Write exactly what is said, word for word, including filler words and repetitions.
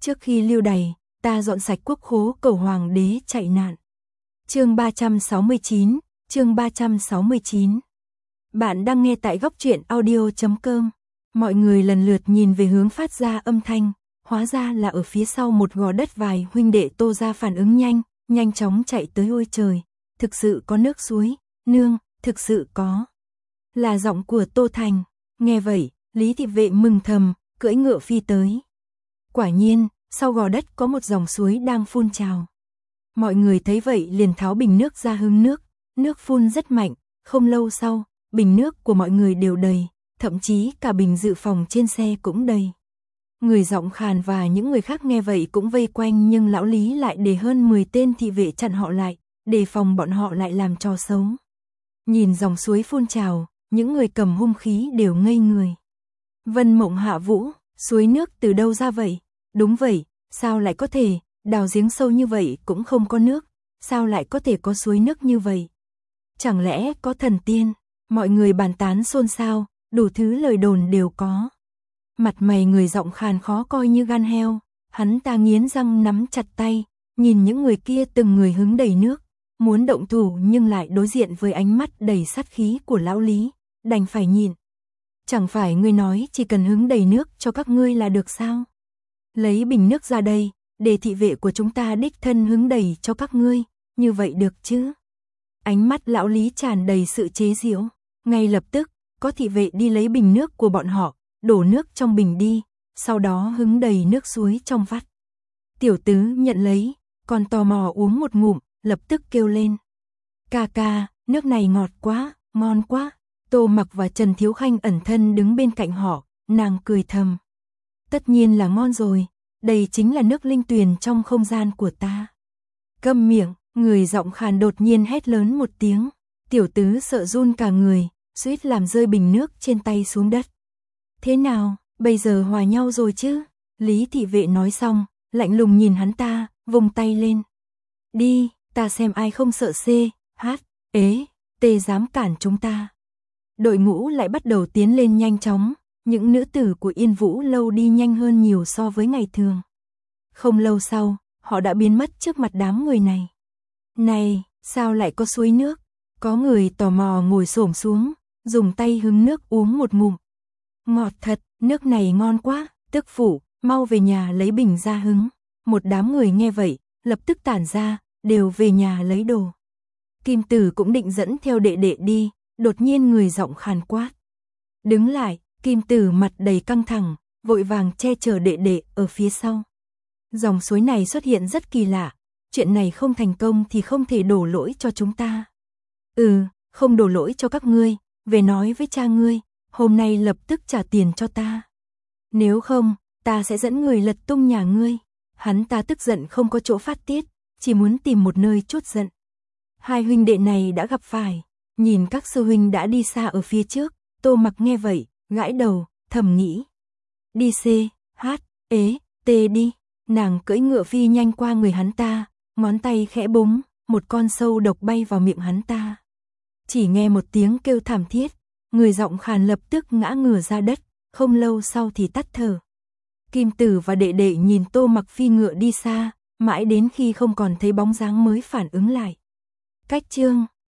Trước khi lưu đày, ta dọn sạch quốc khố cầu hoàng đế chạy nạn. Chương ba trăm sáu mươi chín, chương ba trăm sáu mươi chín. Bạn đang nghe tại góc truyện audio chấm com. Mọi người lần lượt nhìn về hướng phát ra âm thanh, hóa ra là ở phía sau một gò đất vài huynh đệ Tô gia phản ứng nhanh, nhanh chóng chạy tới. Ôi trời, thực sự có nước suối, nương, thực sự có. Là giọng của Tô Thành. Nghe vậy, Lý thị vệ mừng thầm, cưỡi ngựa phi tới. Quả nhiên, sau gò đất có một dòng suối đang phun trào. Mọi người thấy vậy liền tháo bình nước ra hứng nước, nước phun rất mạnh, không lâu sau, bình nước của mọi người đều đầy, thậm chí cả bình dự phòng trên xe cũng đầy. Người giọng khàn và những người khác nghe vậy cũng vây quanh, nhưng lão Lý lại để hơn mười tên thị vệ chặn họ lại, đề phòng bọn họ lại làm trò xấu. Nhìn dòng suối phun trào, những người cầm hung khí đều ngây người. Vân Mộng Hạ Vũ, suối nước từ đâu ra vậy? Đúng vậy, sao lại có thể, đào giếng sâu như vậy cũng không có nước, sao lại có thể có suối nước như vậy? Chẳng lẽ có thần tiên? Mọi người bàn tán xôn xao, đủ thứ lời đồn đều có. Mặt mày người giọng khàn khó coi như gan heo, hắn ta nghiến răng nắm chặt tay, nhìn những người kia từng người hứng đầy nước, muốn động thủ nhưng lại đối diện với ánh mắt đầy sát khí của lão Lý, đành phải nhịn. Chẳng phải ngươi nói chỉ cần hứng đầy nước cho các ngươi là được sao? Lấy bình nước ra đây, để thị vệ của chúng ta đích thân hứng đầy cho các ngươi, như vậy được chứ? Ánh mắt lão Lý tràn đầy sự chế giễu, ngay lập tức, có thị vệ đi lấy bình nước của bọn họ, đổ nước trong bình đi, sau đó hứng đầy nước suối trong vắt. Tiểu tứ nhận lấy, còn tò mò uống một ngụm, lập tức kêu lên. Ca ca, nước này ngọt quá, ngon quá. Tô Mặc và Trần Thiếu Khanh ẩn thân đứng bên cạnh họ, nàng cười thầm. Tất nhiên là ngon rồi, đây chính là nước linh tuyền trong không gian của ta. Câm miệng, người giọng khàn đột nhiên hét lớn một tiếng, tiểu tứ sợ run cả người, suýt làm rơi bình nước trên tay xuống đất. Thế nào, bây giờ hòa nhau rồi chứ? Lý thị vệ nói xong, lạnh lùng nhìn hắn ta, vùng tay lên. Đi, ta xem ai không sợ C, H, ế, T dám cản chúng ta. Đội ngũ lại bắt đầu tiến lên nhanh chóng, những nữ tử của Yên Vũ Lâu đi nhanh hơn nhiều so với ngày thường. Không lâu sau, họ đã biến mất trước mặt đám người này. Này, sao lại có suối nước? Có người tò mò ngồi xổm xuống, dùng tay hứng nước uống một ngụm. Ngọt thật, nước này ngon quá, tức phụ, mau về nhà lấy bình ra hứng. Một đám người nghe vậy, lập tức tản ra, đều về nhà lấy đồ. Kim Tử cũng định dẫn theo đệ đệ đi, đột nhiên người giọng khàn quát. Đứng lại, Kim Tử mặt đầy căng thẳng, vội vàng che chở đệ đệ ở phía sau. Dòng suối này xuất hiện rất kỳ lạ, chuyện này không thành công thì không thể đổ lỗi cho chúng ta. Ừ, không đổ lỗi cho các ngươi, về nói với cha ngươi, hôm nay lập tức trả tiền cho ta. Nếu không, ta sẽ dẫn người lật tung nhà ngươi. Hắn ta tức giận không có chỗ phát tiết, chỉ muốn tìm một nơi trút giận. Hai huynh đệ này đã gặp phải, nhìn các sư huynh đã đi xa ở phía trước, Tô Mặc nghe vậy, gãi đầu, thầm nghĩ. Đi C, H, ế, T đi. Nàng cưỡi ngựa phi nhanh qua người hắn ta, ngón tay khẽ búng, một con sâu độc bay vào miệng hắn ta. Chỉ nghe một tiếng kêu thảm thiết, người giọng khàn lập tức ngã ngửa ra đất, không lâu sau thì tắt thở. Kim Tử và đệ đệ nhìn Tô Mặc phi ngựa đi xa, mãi đến khi không còn thấy bóng dáng mới phản ứng lại. Cách chương